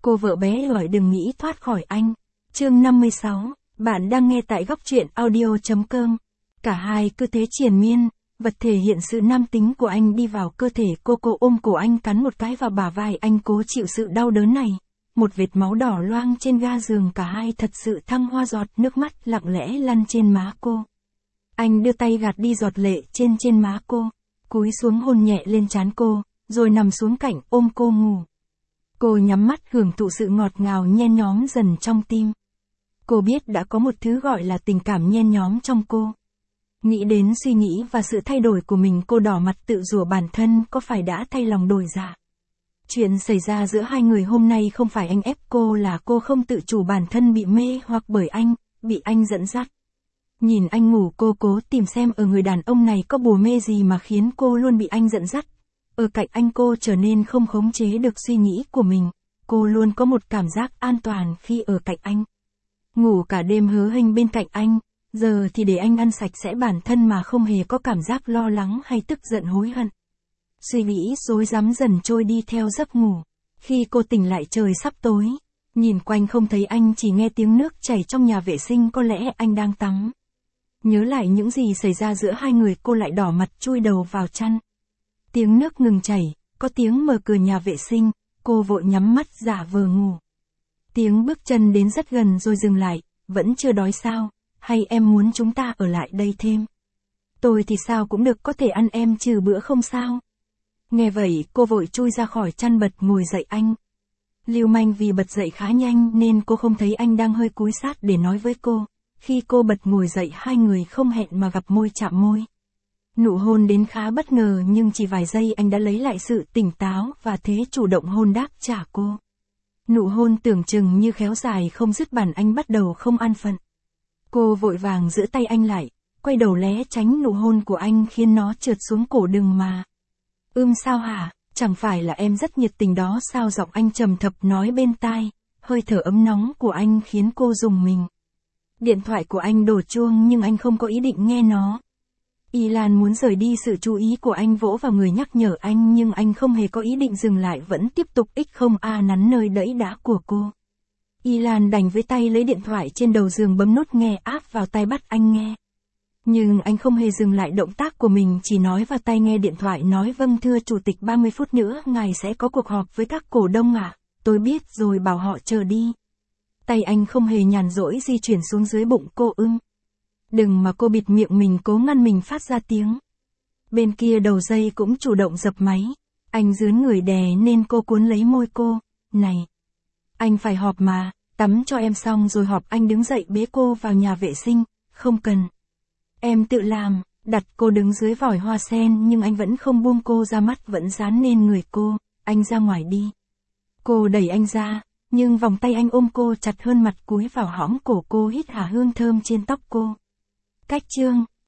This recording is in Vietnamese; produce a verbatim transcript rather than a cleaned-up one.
Cô vợ bé gọi đừng nghĩ thoát khỏi anh. Chương năm mươi sáu, bạn đang nghe tại góc truyện audio.com. Cả hai cứ thế triền miên, vật thể hiện sự nam tính của anh đi vào cơ thể cô. Cô ôm cổ anh cắn một cái vào bả vai anh cố chịu sự đau đớn này. Một vệt máu đỏ loang trên ga giường, cả hai thật sự thăng hoa, giọt nước mắt lặng lẽ lăn trên má cô. Anh đưa tay gạt đi giọt lệ trên trên má cô, cúi xuống hôn nhẹ lên trán cô, rồi nằm xuống cạnh ôm cô ngủ. Cô nhắm mắt hưởng thụ sự ngọt ngào nhen nhóm dần trong tim. Cô biết đã có một thứ gọi là tình cảm nhen nhóm trong cô. Nghĩ đến suy nghĩ và sự thay đổi của mình, cô đỏ mặt tự rủa bản thân có phải đã thay lòng đổi dạ. Chuyện xảy ra giữa hai người hôm nay không phải anh ép cô, là cô không tự chủ bản thân bị mê hoặc bởi anh, bị anh dẫn dắt. Nhìn anh ngủ, cô cố tìm xem ở người đàn ông này có bùa mê gì mà khiến cô luôn bị anh dẫn dắt. Ở cạnh anh cô trở nên không khống chế được suy nghĩ của mình, cô luôn có một cảm giác an toàn khi ở cạnh anh. Ngủ cả đêm hớ hênh bên cạnh anh, giờ thì để anh ăn sạch sẽ bản thân mà không hề có cảm giác lo lắng hay tức giận hối hận. Suy nghĩ rối rắm dần trôi đi theo giấc ngủ. Khi cô tỉnh lại trời sắp tối, nhìn quanh không thấy anh, chỉ nghe tiếng nước chảy trong nhà vệ sinh, có lẽ anh đang tắm. Nhớ lại những gì xảy ra giữa hai người, cô lại đỏ mặt chui đầu vào chăn. Tiếng nước ngừng chảy, có tiếng mở cửa nhà vệ sinh, cô vội nhắm mắt giả vờ ngủ. Tiếng bước chân đến rất gần rồi dừng lại. Vẫn chưa đói sao? Hay em muốn chúng ta ở lại đây thêm? Tôi thì sao cũng được, có thể ăn em trừ bữa không sao? Nghe vậy, cô vội chui ra khỏi chăn bật ngồi dậy anh. Lưu manh vì bật dậy khá nhanh nên cô không thấy anh đang hơi cúi sát để nói với cô. Khi cô bật ngồi dậy, hai người không hẹn mà gặp môi chạm môi. Nụ hôn đến khá bất ngờ, nhưng chỉ vài giây anh đã lấy lại sự tỉnh táo và thế chủ động hôn đáp trả cô. Nụ hôn tưởng chừng như khéo dài không dứt, bản anh bắt đầu không an phận. Cô vội vàng giữ tay anh lại, quay đầu né tránh nụ hôn của anh khiến nó trượt xuống cổ. Đừng mà. Ưm sao hả, chẳng phải là em rất nhiệt tình đó sao? Giọng anh trầm thấp nói bên tai, hơi thở ấm nóng của anh khiến cô rùng mình. Điện thoại của anh đổ chuông nhưng anh không có ý định nghe nó. Y Lan muốn rời đi sự chú ý của anh, vỗ vào người nhắc nhở anh, nhưng anh không hề có ý định dừng lại, vẫn tiếp tục ích không a nắn nơi đẫy đá của cô. Y Lan đành với tay lấy điện thoại trên đầu giường bấm nút nghe áp vào tai bắt anh nghe. Nhưng anh không hề dừng lại động tác của mình, chỉ nói vào tai nghe điện thoại nói vâng thưa chủ tịch, ba mươi phút nữa ngài sẽ có cuộc họp với các cổ đông ạ. À? Tôi biết rồi, bảo họ chờ đi. Tay anh không hề nhàn rỗi di chuyển xuống dưới bụng cô. Ưng. Đừng mà. Cô bịt miệng mình cố ngăn mình phát ra tiếng. Bên kia đầu dây cũng chủ động dập máy. Anh dướn người đè nên cô cuốn lấy môi cô. Này. Anh phải họp mà, tắm cho em xong rồi họp. Anh đứng dậy bế cô vào nhà vệ sinh. Không cần. Em tự làm. Đặt cô đứng dưới vòi hoa sen nhưng anh vẫn không buông cô ra, mắt vẫn dán lên người cô. Anh ra ngoài đi. Cô đẩy anh ra, nhưng vòng tay anh ôm cô chặt hơn, mặt cúi vào hõm cổ cô, hít hà hương thơm trên tóc cô. Cách chương